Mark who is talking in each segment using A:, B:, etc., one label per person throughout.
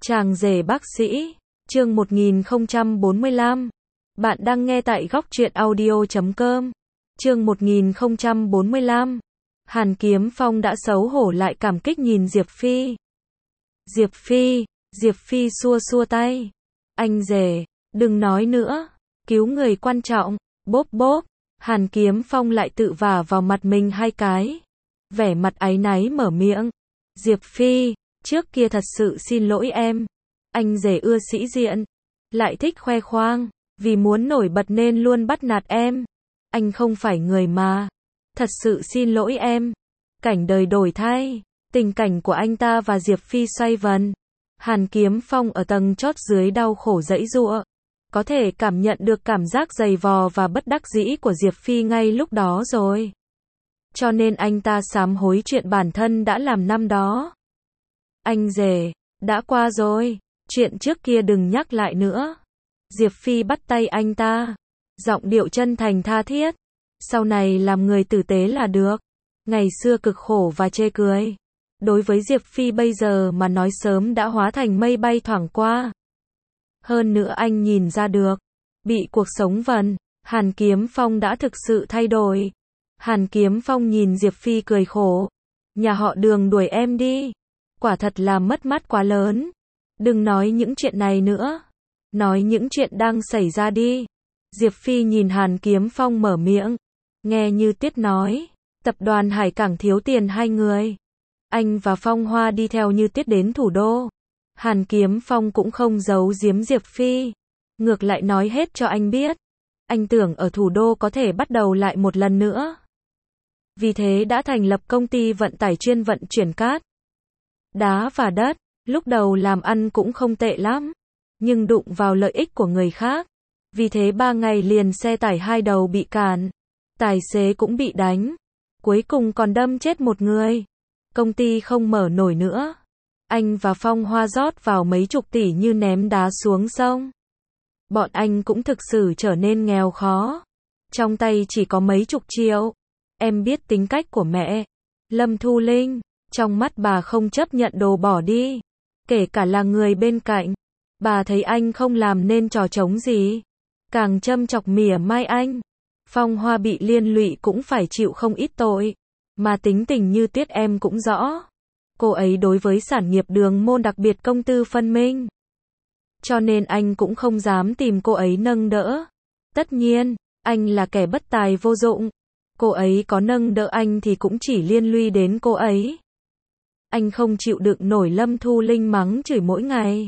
A: Chàng rể bác sĩ, chương 1045. Bạn đang nghe tại góc truyện audio.com. Chương 1045. Hàn Kiếm Phong đã xấu hổ lại cảm kích nhìn Diệp Phi. Diệp Phi xua xua tay. Anh rể, đừng nói nữa, cứu người quan trọng, bốp bốp. Hàn Kiếm Phong lại tự vả vào mặt mình 2 cái. Vẻ mặt áy náy mở miệng. Diệp Phi, trước kia thật sự xin lỗi em. Anh rể ưa sĩ diện, lại thích khoe khoang, vì muốn nổi bật nên luôn bắt nạt em. Anh không phải người mà. Thật sự xin lỗi em. Cảnh đời đổi thay, tình cảnh của anh ta và Diệp Phi xoay vần. Hàn Kiếm Phong ở tầng chót dưới đau khổ giãy giụa, có thể cảm nhận được cảm giác dày vò và bất đắc dĩ của Diệp Phi ngay lúc đó rồi. Cho nên anh ta sám hối chuyện bản thân đã làm năm đó. Anh rể, đã qua rồi, chuyện trước kia đừng nhắc lại nữa. Diệp Phi bắt tay anh ta, giọng điệu chân thành tha thiết. Sau này làm người tử tế là được. Ngày xưa cực khổ và chê cười, đối với Diệp Phi bây giờ mà nói sớm đã hóa thành mây bay thoảng qua. Hơn nữa anh nhìn ra được, bị cuộc sống vần, Hàn Kiếm Phong đã thực sự thay đổi. Hàn Kiếm Phong nhìn Diệp Phi cười khổ. Nhà họ Đường đuổi em đi. Quả thật là mất mát quá lớn. Đừng nói những chuyện này nữa. Nói những chuyện đang xảy ra đi. Diệp Phi nhìn Hàn Kiếm Phong mở miệng. Nghe như Tiết nói, tập đoàn Hải Cảng thiếu tiền 2 người. Anh và Phong Hoa đi theo Như Tiết đến thủ đô. Hàn Kiếm Phong cũng không giấu giếm Diệp Phi. Ngược lại nói hết cho anh biết. Anh tưởng ở thủ đô có thể bắt đầu lại một lần nữa. Vì thế đã thành lập công ty vận tải chuyên vận chuyển cát, đá và đất. Lúc đầu làm ăn cũng không tệ lắm, nhưng đụng vào lợi ích của người khác. Vì thế 3 ngày liền xe tải 2 đầu bị cản, tài xế cũng bị đánh, cuối cùng còn đâm chết một người. Công ty không mở nổi nữa. Anh và Phong Hoa rót vào mấy chục tỷ như ném đá xuống sông. Bọn anh cũng thực sự trở nên nghèo khó. Trong tay chỉ có mấy chục triệu. Em biết tính cách của mẹ, Lâm Thu Linh, trong mắt bà không chấp nhận đồ bỏ đi. Kể cả là người bên cạnh, bà thấy anh không làm nên trò trống gì, càng châm chọc mỉa mai anh. Phong Hoa bị liên lụy cũng phải chịu không ít tội, mà tính tình Như Tiết em cũng rõ. Cô ấy đối với sản nghiệp Đường Môn đặc biệt công tư phân minh. Cho nên anh cũng không dám tìm cô ấy nâng đỡ. Tất nhiên, anh là kẻ bất tài vô dụng. Cô ấy có nâng đỡ anh thì cũng chỉ liên lụy đến cô ấy. Anh không chịu đựng nổi Lâm Thu Linh mắng chửi mỗi ngày.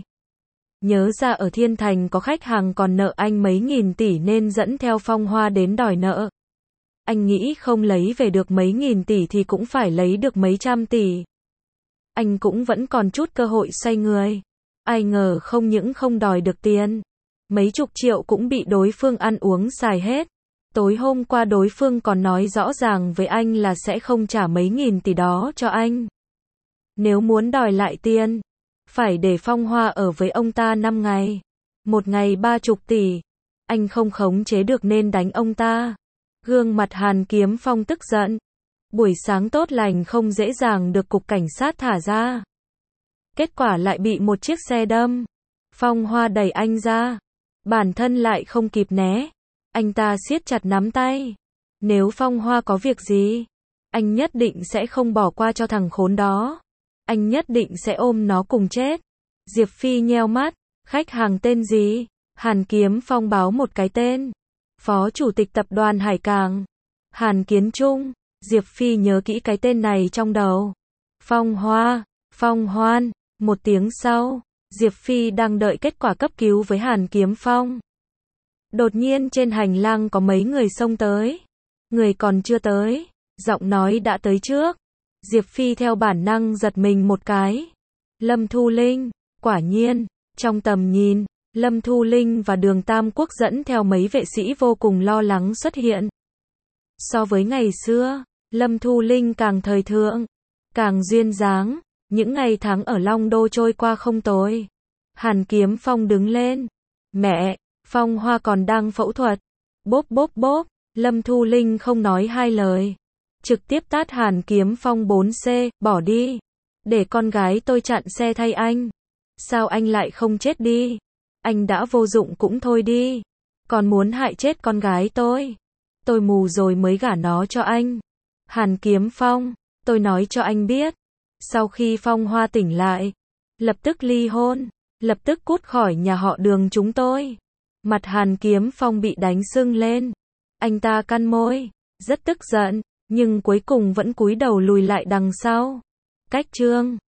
A: Nhớ ra ở Thiên Thành có khách hàng còn nợ anh mấy nghìn tỷ nên dẫn theo Phong Hoa đến đòi nợ. Anh nghĩ không lấy về được mấy nghìn tỷ thì cũng phải lấy được mấy trăm tỷ. Anh cũng vẫn còn chút cơ hội xoay người. Ai ngờ không những không đòi được tiền, mấy chục triệu cũng bị đối phương ăn uống xài hết. Tối hôm qua đối phương còn nói rõ ràng với anh là sẽ không trả mấy nghìn tỷ đó cho anh. Nếu muốn đòi lại tiền, phải để Phong Hoa ở với ông ta 5 ngày. Một ngày 30 tỷ. Anh không khống chế được nên đánh ông ta. Gương mặt Hàn Kiếm Phong tức giận. Buổi sáng tốt lành không dễ dàng được cục cảnh sát thả ra. Kết quả lại bị một chiếc xe đâm. Phong Hoa đẩy anh ra. Bản thân lại không kịp né. Anh ta siết chặt nắm tay. Nếu Phong Hoa có việc gì, anh nhất định sẽ không bỏ qua cho thằng khốn đó. Anh nhất định sẽ ôm nó cùng chết. Diệp Phi nheo mắt. Khách hàng tên gì? Hàn Kiếm Phong báo một cái tên. Phó chủ tịch tập đoàn Hải Cảng, Hàn Kiến Trung. Diệp Phi nhớ kỹ cái tên này trong đầu. Phong Hoa, Phong Hoan. Một tiếng sau, Diệp Phi đang đợi kết quả cấp cứu với Hàn Kiếm Phong. Đột nhiên trên hành lang có mấy người xông tới. Người còn chưa tới, giọng nói đã tới trước. Diệp Phi theo bản năng giật mình một cái. Lâm Thu Linh, quả nhiên, trong tầm nhìn, Lâm Thu Linh và Đường Tam Quốc dẫn theo mấy vệ sĩ vô cùng lo lắng xuất hiện. So với ngày xưa, Lâm Thu Linh càng thời thượng, càng duyên dáng. Những ngày tháng ở Long Đô trôi qua không tồi. Hàn Kiếm Phong đứng lên. Mẹ, Phong Hoa còn đang phẫu thuật. Bốp bốp bốp, Lâm Thu Linh không nói 2 lời. Trực tiếp tát Hàn Kiếm Phong 4C, bỏ đi. Để con gái tôi chặn xe thay anh. Sao anh lại không chết đi? Anh đã vô dụng cũng thôi đi. Còn muốn hại chết con gái tôi. Tôi mù rồi mới gả nó cho anh. Hàn Kiếm Phong, tôi nói cho anh biết. Sau khi Phong Hoa tỉnh lại, lập tức ly hôn, lập tức cút khỏi nhà họ Đường chúng tôi. Mặt Hàn Kiếm Phong bị đánh sưng lên. Anh ta cắn môi, rất tức giận, nhưng cuối cùng vẫn cúi đầu lùi lại đằng sau. Cách chương